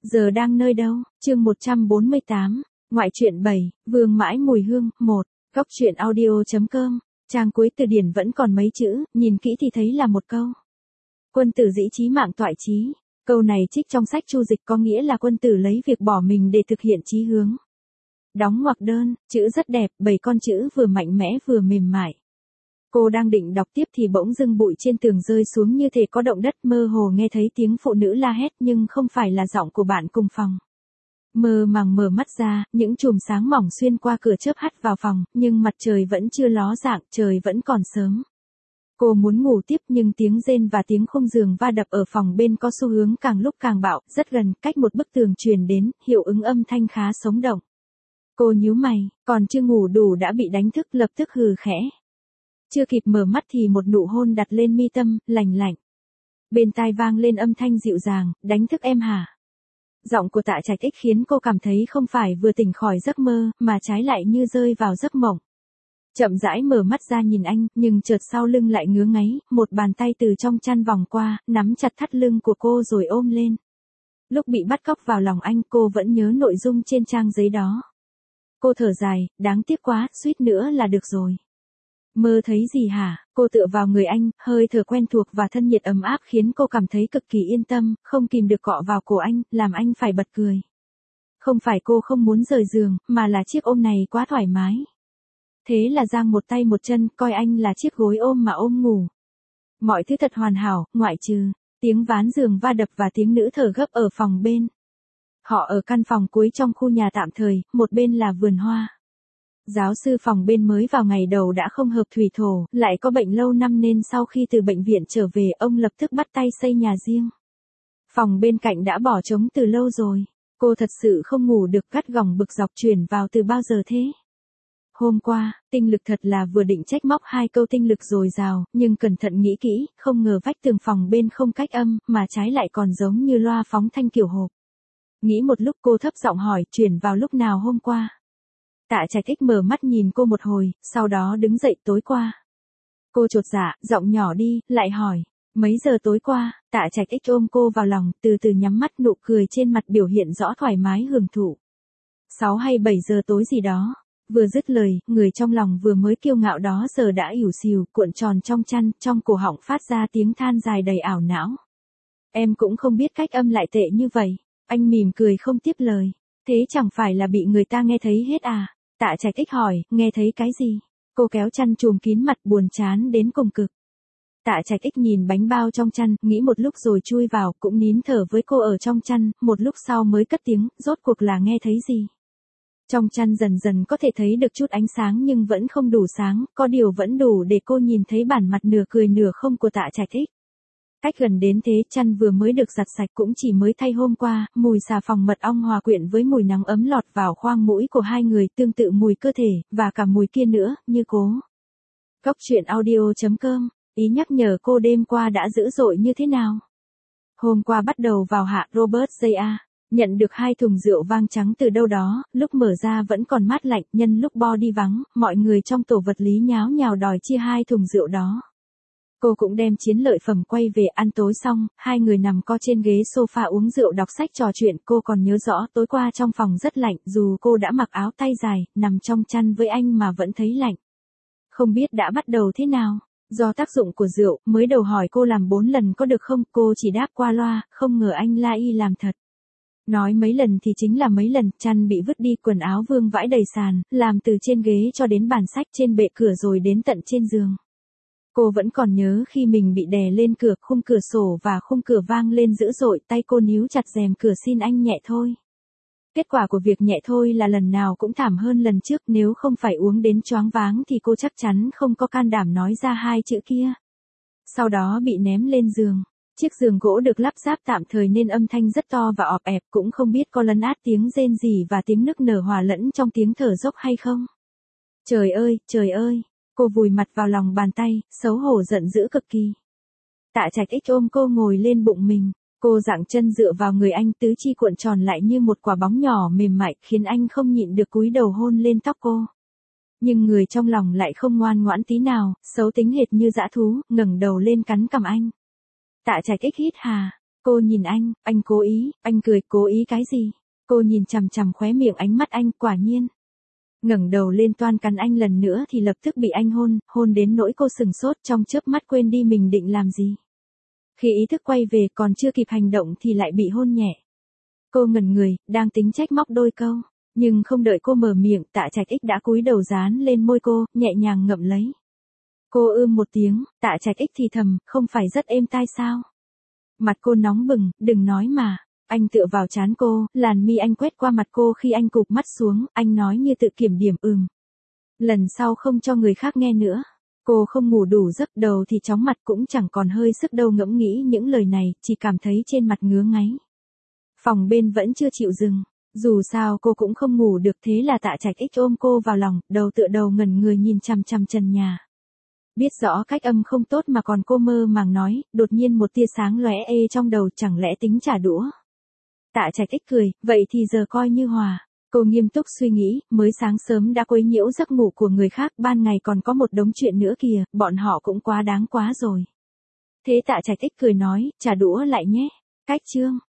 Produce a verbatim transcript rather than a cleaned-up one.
Giờ đang nơi đâu? Chương một trăm bốn mươi tám, ngoại truyện bảy, vương mãi mùi hương, một, góc truyện audio chấm com, trang cuối từ điển vẫn còn mấy chữ, nhìn kỹ thì thấy là một câu. Quân tử dĩ chí mạng toại chí. Câu này trích trong sách Chu Dịch có nghĩa là quân tử lấy việc bỏ mình để thực hiện chí hướng. Đóng ngoặc đơn, chữ rất đẹp, bảy con chữ vừa mạnh mẽ vừa mềm mại. Cô đang định đọc tiếp thì bỗng dưng bụi trên tường rơi xuống như thể có động đất, mơ hồ nghe thấy tiếng phụ nữ la hét nhưng không phải là giọng của bạn cùng phòng. Mơ màng mở mắt ra, những chùm sáng mỏng xuyên qua cửa chớp hắt vào phòng, nhưng mặt trời vẫn chưa ló dạng, trời vẫn còn sớm. Cô muốn ngủ tiếp nhưng tiếng rên và tiếng khung giường va đập ở phòng bên có xu hướng càng lúc càng bạo, rất gần, cách một bức tường truyền đến, hiệu ứng âm thanh khá sống động. Cô nhíu mày, còn chưa ngủ đủ đã bị đánh thức, lập tức hừ khẽ. Chưa kịp mở mắt thì một nụ hôn đặt lên mi tâm, lành lạnh. Bên tai vang lên âm thanh dịu dàng, đánh thức em hả? Giọng của Tạ Trạch Ích khiến cô cảm thấy không phải vừa tỉnh khỏi giấc mơ, mà trái lại như rơi vào giấc mộng. Chậm rãi mở mắt ra nhìn anh, nhưng chợt sau lưng lại ngứa ngáy, một bàn tay từ trong chăn vòng qua, nắm chặt thắt lưng của cô rồi ôm lên. Lúc bị bắt cóc vào lòng anh, cô vẫn nhớ nội dung trên trang giấy đó. Cô thở dài, đáng tiếc quá, suýt nữa là được rồi. Mơ thấy gì hả? Cô tựa vào người anh, hơi thở quen thuộc và thân nhiệt ấm áp khiến cô cảm thấy cực kỳ yên tâm, không kìm được cọ vào cổ anh, làm anh phải bật cười. Không phải cô không muốn rời giường, mà là chiếc ôm này quá thoải mái. Thế là giang một tay một chân, coi anh là chiếc gối ôm mà ôm ngủ. Mọi thứ thật hoàn hảo, ngoại trừ tiếng ván giường va đập và tiếng nữ thở gấp ở phòng bên. Họ ở căn phòng cuối trong khu nhà tạm thời, một bên là vườn hoa. Giáo sư phòng bên mới vào ngày đầu đã không hợp thủy thổ, lại có bệnh lâu năm nên sau khi từ bệnh viện trở về ông lập tức bắt tay xây nhà riêng. Phòng bên cạnh đã bỏ trống từ lâu rồi. Cô thật sự không ngủ được, cắt gỏng bực dọc chuyển vào từ bao giờ thế? Hôm qua, tinh lực thật là vừa định trách móc hai câu tinh lực dồi dào, nhưng cẩn thận nghĩ kỹ, không ngờ vách tường phòng bên không cách âm, mà trái lại còn giống như loa phóng thanh kiểu hộp. Nghĩ một lúc cô thấp giọng hỏi, chuyển vào lúc nào hôm qua? Tạ Trạch Ích mở mắt nhìn cô một hồi, sau đó đứng dậy, tối qua. Cô chột dạ, giọng nhỏ đi, lại hỏi, mấy giờ tối qua? Tạ Trạch Ích ôm cô vào lòng, từ từ nhắm mắt, nụ cười trên mặt biểu hiện rõ thoải mái hưởng thụ. Sáu hay bảy giờ tối gì đó. Vừa dứt lời, người trong lòng vừa mới kiêu ngạo đó giờ đã ỉu xìu, cuộn tròn trong chăn, trong cổ họng phát ra tiếng than dài đầy ảo não. Em cũng không biết cách âm lại tệ như vậy. Anh mỉm cười không tiếp lời. Thế chẳng phải là bị người ta nghe thấy hết à? Tạ Trạch Ích hỏi, nghe thấy cái gì? Cô kéo chăn trùm kín mặt, buồn chán đến cùng cực. Tạ Trạch Ích nhìn bánh bao trong chăn, nghĩ một lúc rồi chui vào, cũng nín thở với cô ở trong chăn, một lúc sau mới cất tiếng, rốt cuộc là nghe thấy gì? Trong chăn dần dần có thể thấy được chút ánh sáng nhưng vẫn không đủ sáng, có điều vẫn đủ để cô nhìn thấy bản mặt nửa cười nửa không của Tạ Trạch Ích. Cách gần đến thế, chăn vừa mới được giặt sạch cũng chỉ mới thay hôm qua, mùi xà phòng mật ong hòa quyện với mùi nắng ấm lọt vào khoang mũi của hai người, tương tự mùi cơ thể, và cả mùi kia nữa, như cố. Góc truyện audio chấm com, ý nhắc nhở cô đêm qua đã dữ dội như thế nào. Hôm qua bắt đầu vào hạ Robert J A. Nhận được hai thùng rượu vang trắng từ đâu đó, lúc mở ra vẫn còn mát lạnh, nhân lúc bo đi vắng, mọi người trong tổ vật lý nháo nhào đòi chia hai thùng rượu đó. Cô cũng đem chiến lợi phẩm quay về, ăn tối xong, hai người nằm co trên ghế sofa uống rượu đọc sách trò chuyện. Cô còn nhớ rõ tối qua trong phòng rất lạnh, dù cô đã mặc áo tay dài, nằm trong chăn với anh mà vẫn thấy lạnh. Không biết đã bắt đầu thế nào, do tác dụng của rượu, mới đầu hỏi cô làm bốn lần có được không, cô chỉ đáp qua loa, không ngờ anh la y làm thật. Nói mấy lần thì chính là mấy lần, chăn bị vứt đi, quần áo vương vãi đầy sàn, làm từ trên ghế cho đến bàn sách, trên bệ cửa rồi đến tận trên giường. Cô vẫn còn nhớ khi mình bị đè lên cửa, khung cửa sổ và khung cửa vang lên dữ dội, tay cô níu chặt rèm cửa, xin anh nhẹ thôi. Kết quả của việc nhẹ thôi là lần nào cũng thảm hơn lần trước, nếu không phải uống đến choáng váng thì cô chắc chắn không có can đảm nói ra hai chữ kia. Sau đó bị ném lên giường. Chiếc giường gỗ được lắp ráp tạm thời nên âm thanh rất to và ọp ẹp, cũng không biết có lấn át tiếng rên rỉ và tiếng nức nở hòa lẫn trong tiếng thở dốc hay không. Trời ơi, trời ơi, cô vùi mặt vào lòng bàn tay, xấu hổ giận dữ cực kỳ. Tạ Trạch Ích ôm cô ngồi lên bụng mình, cô giằng chân dựa vào người anh, tứ chi cuộn tròn lại như một quả bóng nhỏ mềm mại, khiến anh không nhịn được cúi đầu hôn lên tóc cô. Nhưng người trong lòng lại không ngoan ngoãn tí nào, xấu tính hệt như dã thú, ngẩng đầu lên cắn cằm anh. Tạ Trạch Ích hít hà, Cô nhìn anh, anh cố ý, anh cười, cố ý cái gì? Cô nhìn chằm chằm khóe miệng ánh mắt anh, quả nhiên. Ngẩng đầu lên toan cắn anh lần nữa thì lập tức bị anh hôn, hôn đến nỗi cô sừng sốt trong chớp mắt quên đi mình định làm gì. Khi ý thức quay về còn chưa kịp hành động thì lại bị hôn nhẹ. Cô ngẩn người, đang tính trách móc đôi câu, nhưng không đợi cô mở miệng, Tạ Trạch Ích đã cúi đầu dán lên môi cô, nhẹ nhàng ngậm lấy. Cô ưm một tiếng, Tạ Trạch Ích thì thầm, không phải rất êm tai sao? Mặt cô nóng bừng, đừng nói mà. Anh tựa vào trán cô, làn mi anh quét qua mặt cô khi anh cụp mắt xuống, anh nói như tự kiểm điểm ừm. Lần sau không cho người khác nghe nữa. Cô không ngủ đủ giấc, đầu thì chóng mặt, cũng chẳng còn hơi sức đâu ngẫm nghĩ những lời này, chỉ cảm thấy trên mặt ngứa ngáy. Phòng bên vẫn chưa chịu dừng, dù sao cô cũng không ngủ được, thế là Tạ Trạch Ích ôm cô vào lòng, đầu tựa đầu ngẩn người nhìn chằm chằm trần nhà. Biết rõ cách âm không tốt mà còn cô mơ màng nói, đột nhiên một tia sáng lóe ê trong đầu, chẳng lẽ tính trả đũa. Tạ Trạch Ích cười, vậy thì giờ coi như hòa. Cô nghiêm túc suy nghĩ, mới sáng sớm đã quấy nhiễu giấc ngủ của người khác, ban ngày còn có một đống chuyện nữa kìa, bọn họ cũng quá đáng quá rồi. Thế Tạ Trạch Ích cười nói, trả đũa lại nhé. Cách chương